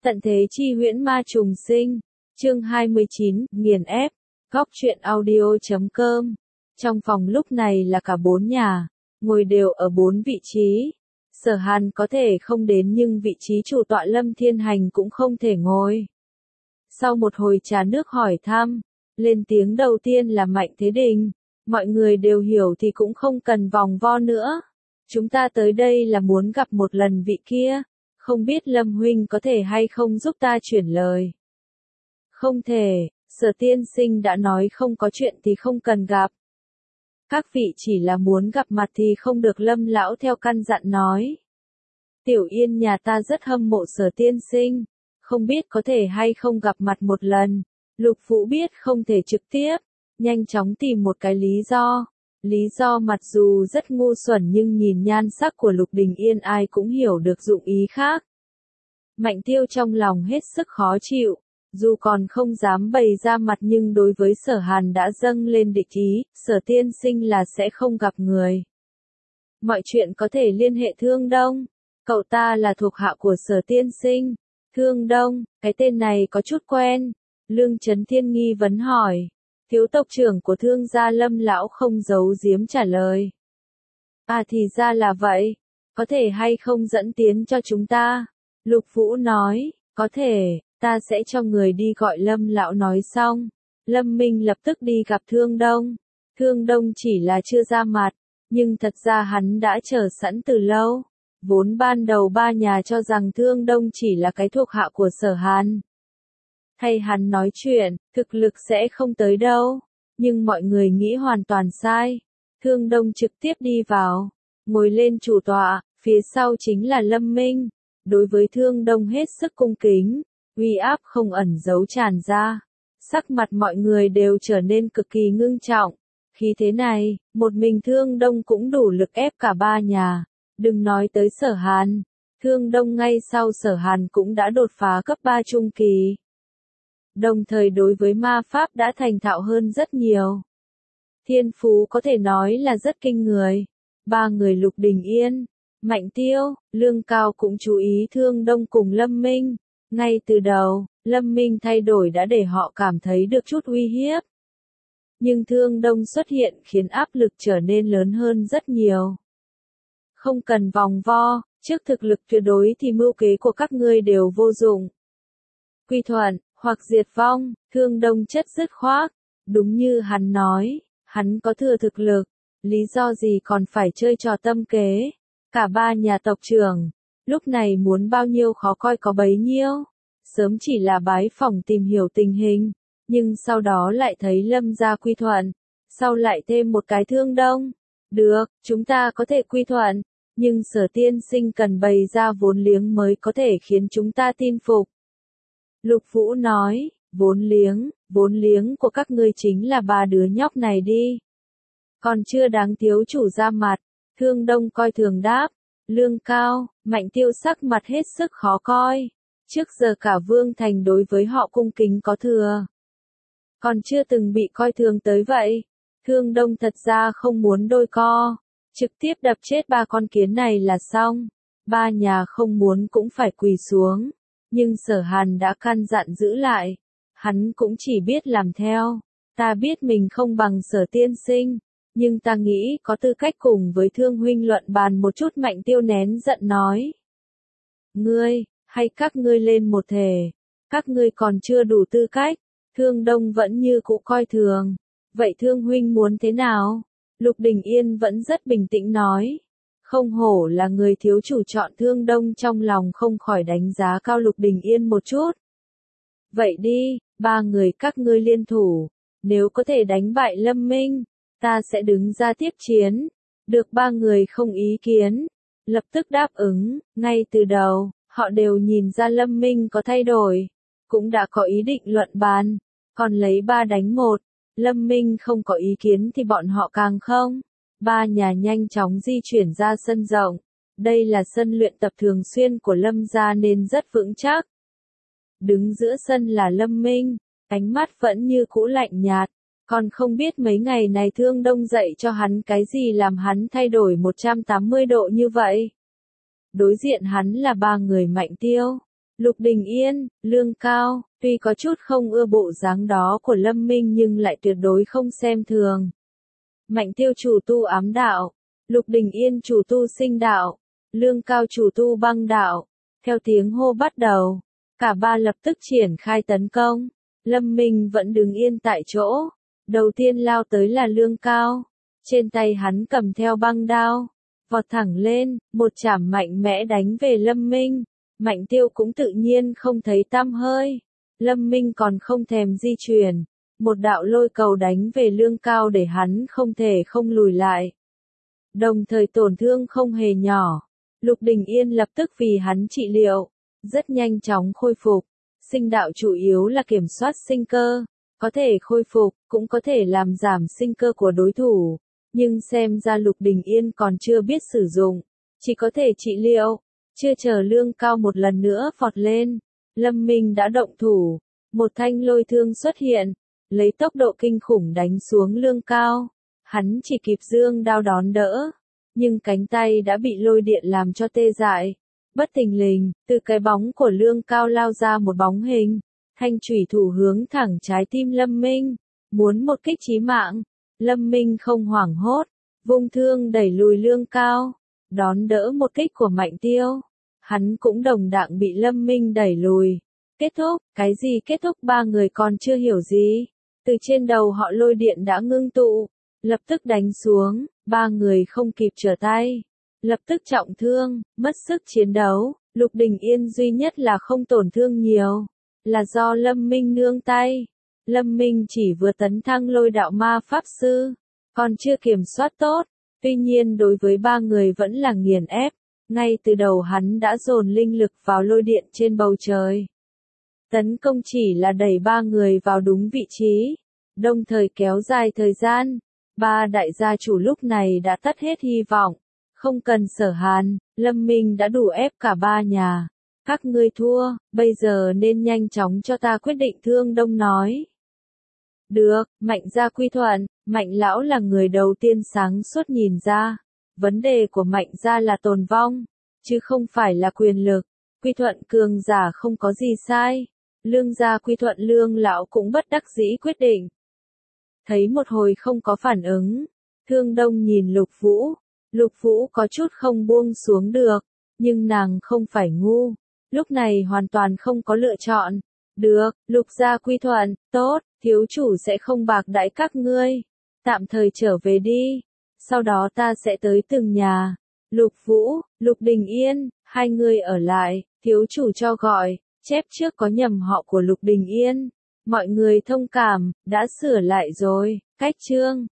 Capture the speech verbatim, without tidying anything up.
Tận thế chi huyễn ma trùng sinh. Chương hai mươi chín, nghiền ép. Góc truyện audio chấm com. Trong phòng lúc này là cả bốn nhà, ngồi đều ở bốn vị trí. Sở Hàn có thể không đến nhưng vị trí chủ tọa Lâm Thiên Hành cũng không thể ngồi. Sau một hồi trà nước hỏi thăm, lên tiếng đầu tiên là Mạnh Thế Đình. Mọi người đều hiểu thì cũng không cần vòng vo nữa. Chúng ta tới đây là muốn gặp một lần vị kia. Không biết Lâm huynh có thể hay không giúp ta chuyển lời. Không thể, Sở tiên sinh đã nói không có chuyện thì không cần gặp. Các vị chỉ là muốn gặp mặt thì không được, Lâm lão theo căn dặn nói. Tiểu Yên nhà ta rất hâm mộ Sở tiên sinh, không biết có thể hay không gặp mặt một lần. Lục Vũ biết không thể trực tiếp, nhanh chóng tìm một cái lý do. Lý do mặc dù rất ngu xuẩn nhưng nhìn nhan sắc của Lục Đình Yên ai cũng hiểu được dụng ý khác. Mạnh Tiêu trong lòng hết sức khó chịu, dù còn không dám bày ra mặt nhưng đối với Sở Hàn đã dâng lên địch ý, Sở tiên sinh là sẽ không gặp người. Mọi chuyện có thể liên hệ Thương Đông, cậu ta là thuộc hạ của Sở tiên sinh. Thương Đông, cái tên này có chút quen. Lương Chấn Thiên nghi vấn hỏi. Thiếu tộc trưởng của Thương gia Lâm lão không giấu giếm trả lời. À thì ra là vậy, có thể hay không dẫn tiến cho chúng ta? Lục Vũ nói, có thể, ta sẽ cho người đi gọi Lâm lão. Nói xong, Lâm Minh lập tức đi gặp Thương Đông. Thương Đông chỉ là chưa ra mặt, nhưng thật ra hắn đã chờ sẵn từ lâu. Vốn ban đầu ba nhà cho rằng Thương Đông chỉ là cái thuộc hạ của Sở Hàn. Hay hắn nói chuyện, thực lực sẽ không tới đâu. Nhưng mọi người nghĩ hoàn toàn sai. Thương Đông trực tiếp đi vào, ngồi lên chủ tọa, phía sau chính là Lâm Minh. Đối với Thương Đông hết sức cung kính, uy áp không ẩn giấu tràn ra. Sắc mặt mọi người đều trở nên cực kỳ ngưng trọng. Khi thế này, một mình Thương Đông cũng đủ lực ép cả ba nhà. Đừng nói tới Sở Hàn. Thương Đông ngay sau Sở Hàn cũng đã đột phá cấp ba trung kỳ. Đồng thời đối với ma pháp đã thành thạo hơn rất nhiều. Thiên phú có thể nói là rất kinh người. Ba người Lục Đình Yên, Mạnh Tiêu, Lương Cao cũng chú ý Thương Đông cùng Lâm Minh. Ngay từ đầu, Lâm Minh thay đổi đã để họ cảm thấy được chút uy hiếp. Nhưng Thương Đông xuất hiện khiến áp lực trở nên lớn hơn rất nhiều. Không cần vòng vo, trước thực lực tuyệt đối thì mưu kế của các ngươi đều vô dụng. Quy thuận, hoặc diệt vong, Thương Đông chất dứt khoát. Đúng như hắn nói, hắn có thừa thực lực, lý do gì còn phải chơi trò tâm kế. Cả ba nhà tộc trưởng, lúc này muốn bao nhiêu khó coi có bấy nhiêu. Sớm chỉ là bái phỏng tìm hiểu tình hình, nhưng sau đó lại thấy Lâm gia quy thuận, sau lại thêm một cái Thương Đông. Được, chúng ta có thể quy thuận, nhưng Sở tiên sinh cần bày ra vốn liếng mới có thể khiến chúng ta tin phục. Lục Vũ nói, vốn liếng, vốn liếng của các ngươi chính là ba đứa nhóc này đi. Còn chưa đáng thiếu chủ ra mặt. Thương Đông coi thường đáp. Lương Cao, Mạnh Tiêu sắc mặt hết sức khó coi. Trước giờ cả Vương Thành đối với họ cung kính có thừa. Còn chưa từng bị coi thường tới vậy. Thương Đông thật ra không muốn đôi co. Trực tiếp đập chết ba con kiến này là xong. Ba nhà không muốn cũng phải quỳ xuống. Nhưng Sở Hàn đã căn dặn giữ lại. Hắn cũng chỉ biết làm theo. Ta biết mình không bằng Sở tiên sinh. Nhưng ta nghĩ có tư cách cùng với Thương huynh luận bàn một chút. Mạnh Tiêu nén giận nói. Ngươi, hay các ngươi lên một thể. Các ngươi còn chưa đủ tư cách. Thương Đông vẫn như cũ coi thường. Vậy Thương huynh muốn thế nào? Lục Đình Yên vẫn rất bình tĩnh nói. Không hổ là người thiếu chủ chọn. Thương Đông trong lòng không khỏi đánh giá cao Lục Đình Yên một chút. Vậy đi, ba người các ngươi liên thủ. Nếu có thể đánh bại Lâm Minh, ta sẽ đứng ra tiếp chiến. Được, ba người không ý kiến. Lập tức đáp ứng. Ngay từ đầu, họ đều nhìn ra Lâm Minh có thay đổi. Cũng đã có ý định luận bàn. Còn lấy ba đánh một. Lâm Minh không có ý kiến thì bọn họ càng không. Ba nhà nhanh chóng di chuyển ra sân rộng. Đây là sân luyện tập thường xuyên của Lâm gia nên rất vững chắc. Đứng giữa sân là Lâm Minh, ánh mắt vẫn như cũ lạnh nhạt. Còn không biết mấy ngày này Thương Đông dạy cho hắn cái gì làm hắn thay đổi một trăm tám mươi độ như vậy. Đối diện hắn là ba người Mạnh Tiêu, Lục Đình Yên, lương cao, tuy có chút không ưa bộ dáng đó của Lâm Minh nhưng lại tuyệt đối không xem thường. Mạnh Tiêu chủ tu ám đạo, Lục Đình Yên chủ tu sinh đạo, lương cao chủ tu băng đạo. Theo tiếng hô bắt đầu, cả ba lập tức triển khai tấn công. Lâm Minh vẫn đứng yên tại chỗ. Đầu tiên lao tới là lương cao. Trên tay hắn cầm theo băng đao. Vọt thẳng lên, một chảm mạnh mẽ đánh về Lâm Minh. Mạnh Tiêu cũng tự nhiên không thấy tăm hơi. Lâm Minh còn không thèm di chuyển. Một đạo lôi cầu đánh về lương cao để hắn không thể không lùi lại. Đồng thời tổn thương không hề nhỏ. Lục Đình Yên lập tức vì hắn trị liệu. Rất nhanh chóng khôi phục. Sinh đạo chủ yếu là kiểm soát sinh cơ. Có thể khôi phục, cũng có thể làm giảm sinh cơ của đối thủ. Nhưng xem ra Lục Đình Yên còn chưa biết sử dụng. Chỉ có thể trị liệu. Chưa chờ lương cao một lần nữa vọt lên. Lâm Minh đã động thủ. Một thanh lôi thương xuất hiện. Lấy tốc độ kinh khủng đánh xuống lương cao. Hắn chỉ kịp giương đao đón đỡ. Nhưng cánh tay đã bị lôi điện làm cho tê dại. Bất thình lình, từ cái bóng của lương cao lao ra một bóng hình. Thanh chủy thủ hướng thẳng trái tim Lâm Minh. Muốn một kích chí mạng. Lâm Minh không hoảng hốt. Vung thương đẩy lùi lương cao. Đón đỡ một kích của Mạnh Tiêu. Hắn cũng đồng đặng bị Lâm Minh đẩy lùi. Kết thúc, cái gì kết thúc ba người còn chưa hiểu gì. Từ trên đầu họ lôi điện đã ngưng tụ. Lập tức đánh xuống, ba người không kịp trở tay. Lập tức trọng thương, mất sức chiến đấu. Lục Đình Yên duy nhất là không tổn thương nhiều. Là do Lâm Minh nương tay. Lâm Minh chỉ vừa tấn thăng lôi đạo ma pháp sư. Còn chưa kiểm soát tốt. Tuy nhiên đối với ba người vẫn là nghiền ép. Ngay từ đầu hắn đã dồn linh lực vào lôi điện trên bầu trời. Tấn công chỉ là đẩy ba người vào đúng vị trí. Đồng thời kéo dài thời gian. Ba đại gia chủ lúc này đã tắt hết hy vọng. Không cần Sở Hàn, Lâm Minh đã đủ ép cả ba nhà. Các ngươi thua, bây giờ nên nhanh chóng cho ta quyết định, Thương Đông nói. Được, Mạnh gia quy thuận. Mạnh lão là người đầu tiên sáng suốt nhìn ra. Vấn đề của Mạnh gia là tồn vong, chứ không phải là quyền lực. Quy thuận cường giả không có gì sai. Lương gia quy thuận, Lương lão cũng bất đắc dĩ quyết định. Thấy một hồi không có phản ứng. Thương Đông nhìn Lục Vũ. Lục Vũ có chút không buông xuống được. Nhưng nàng không phải ngu. Lúc này hoàn toàn không có lựa chọn. Được, Lục gia quy thuận, tốt, thiếu chủ sẽ không bạc đãi các ngươi. Tạm thời trở về đi. Sau đó ta sẽ tới từng nhà. Lục Vũ, Lục Đình Yên, hai người ở lại. Thiếu chủ cho gọi. Chép trước có nhầm họ của Lục Đình Yên. Mọi người thông cảm, đã sửa lại rồi. Cách chương